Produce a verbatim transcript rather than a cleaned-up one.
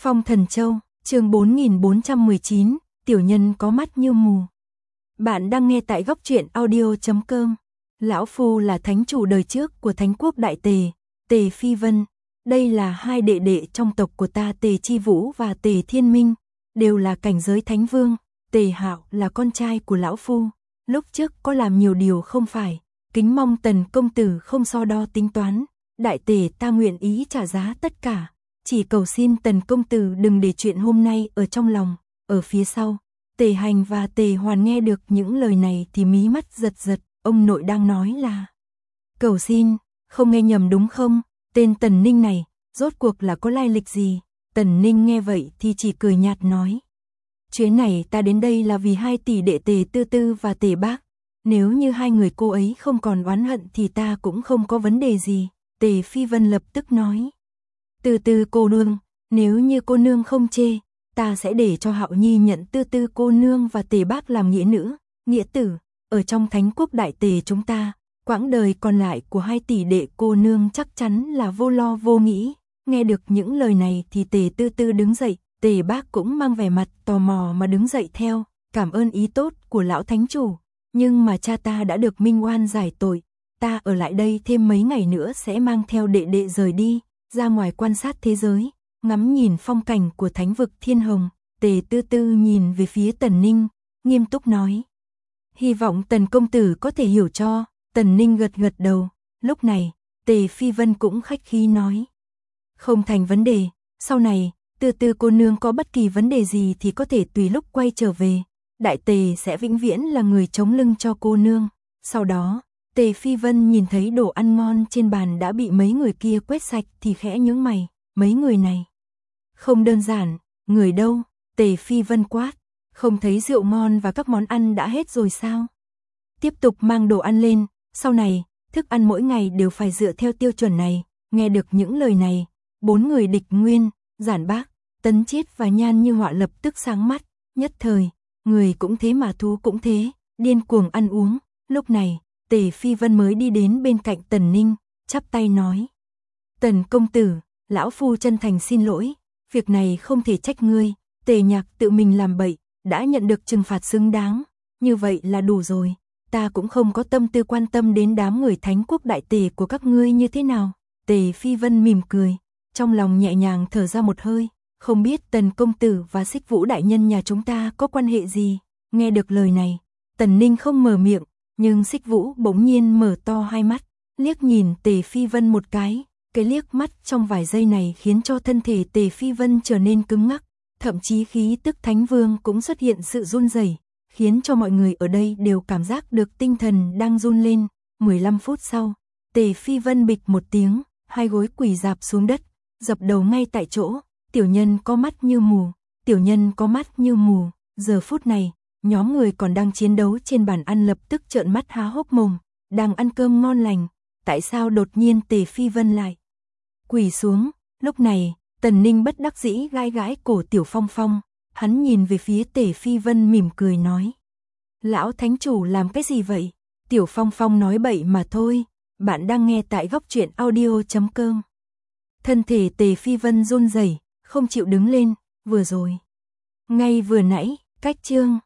Phong Thần Châu, chương bốn nghìn bốn trăm mười chín, tiểu nhân có mắt như mù. Bạn đang nghe tại góc truyện audio chấm com. Lão Phu là thánh chủ đời trước của Thánh quốc Đại Tề, Tề Phi Vân. Đây là hai đệ đệ trong tộc của ta, Tề Chi Vũ và Tề Thiên Minh, đều là cảnh giới thánh vương. Tề Hạo là con trai của lão Phu, lúc trước có làm nhiều điều không phải, kính mong Tần công tử không so đo tính toán. Đại Tề ta nguyện ý trả giá tất cả, chỉ cầu xin Tần công tử đừng để chuyện hôm nay ở trong lòng. Ở phía sau, Tề Hành và Tề Hoàn nghe được những lời này thì mí mắt giật giật. Ông nội đang nói là cầu xin, không nghe nhầm đúng không? Tên Tần Ninh này rốt cuộc là có lai lịch gì? Tần Ninh nghe vậy thì chỉ cười nhạt nói, chuyến này ta đến đây là vì hai tỷ đệ Tề Tư Tư và Tề Bác. Nếu như hai người cô ấy không còn oán hận thì ta cũng không có vấn đề gì. Tề Phi Vân lập tức nói, Tư Tư cô nương, nếu như cô nương không chê, ta sẽ để cho Hạo Nhi nhận Tư Tư cô nương và Tề Bác làm nghĩa nữ, nghĩa tử. Ở trong Thánh quốc Đại Tề chúng ta, quãng đời còn lại của hai tỷ đệ cô nương chắc chắn là vô lo vô nghĩ. Nghe được những lời này thì Tề Tư Tư đứng dậy, Tề Bác cũng mang vẻ mặt tò mò mà đứng dậy theo, cảm ơn ý tốt của lão thánh chủ, nhưng mà cha ta đã được minh oan giải tội, ta ở lại đây thêm mấy ngày nữa sẽ mang theo đệ đệ rời đi, ra ngoài quan sát thế giới, ngắm nhìn phong cảnh của thánh vực Thiên Hồng. Tề Tư Tư nhìn về phía Tần Ninh, nghiêm túc nói, hy vọng Tần công tử có thể hiểu cho. Tần Ninh gật gật đầu. Lúc này, Tề Phi Vân cũng khách khí nói, không thành vấn đề, sau này, Tư Tư cô nương có bất kỳ vấn đề gì thì có thể tùy lúc quay trở về. Đại Tề sẽ vĩnh viễn là người chống lưng cho cô nương. Sau đó, Tề Phi Vân nhìn thấy đồ ăn ngon trên bàn đã bị mấy người kia quét sạch thì khẽ nhướng mày, mấy người này không đơn giản. Người đâu? Tề Phi Vân quát, không thấy rượu ngon và các món ăn đã hết rồi sao? Tiếp tục mang đồ ăn lên, sau này, thức ăn mỗi ngày đều phải dựa theo tiêu chuẩn này. Nghe được những lời này, bốn người Địch Nguyên, Giản Bác, Tấn Chiết và Nhan Như Họa lập tức sáng mắt, nhất thời, người cũng thế mà thú cũng thế, điên cuồng ăn uống. Lúc này, Tề Phi Vân mới đi đến bên cạnh Tần Ninh, chắp tay nói, Tần công tử, lão phu chân thành xin lỗi, việc này không thể trách ngươi, Tề Nhạc tự mình làm bậy, đã nhận được trừng phạt xứng đáng, như vậy là đủ rồi, ta cũng không có tâm tư quan tâm đến đám người Thánh quốc Đại Tề của các ngươi như thế nào. Tề Phi Vân mỉm cười, trong lòng nhẹ nhàng thở ra một hơi, không biết Tần công tử và Xích Vũ đại nhân nhà chúng ta có quan hệ gì. Nghe được lời này, Tần Ninh không mở miệng, nhưng Xích Vũ bỗng nhiên mở to hai mắt, liếc nhìn Tề Phi Vân một cái. Cái liếc mắt trong vài giây này khiến cho thân thể Tề Phi Vân trở nên cứng ngắc, thậm chí khí tức Thánh Vương cũng xuất hiện sự run rẩy, khiến cho mọi người ở đây đều cảm giác được tinh thần đang run lên. mười lăm phút sau, Tề Phi Vân bịch một tiếng, hai gối quỳ rạp xuống đất, dập đầu ngay tại chỗ. Tiểu nhân có mắt như mù, tiểu nhân có mắt như mù. Giờ phút này, nhóm người còn đang chiến đấu trên bàn ăn lập tức trợn mắt há hốc mồm, đang ăn cơm ngon lành, tại sao đột nhiên Tề Phi Vân lại quỳ xuống? Lúc này, Tần Ninh bất đắc dĩ gãi gãi cổ Tiểu Phong Phong, hắn nhìn về phía Tề Phi Vân mỉm cười nói, lão thánh chủ làm cái gì vậy? Tiểu Phong Phong nói bậy mà thôi. Bạn đang nghe tại góc truyện audio chấm com. Thân thể Tề Phi Vân run rẩy, không chịu đứng lên. Vừa rồi, ngay vừa nãy, cách chương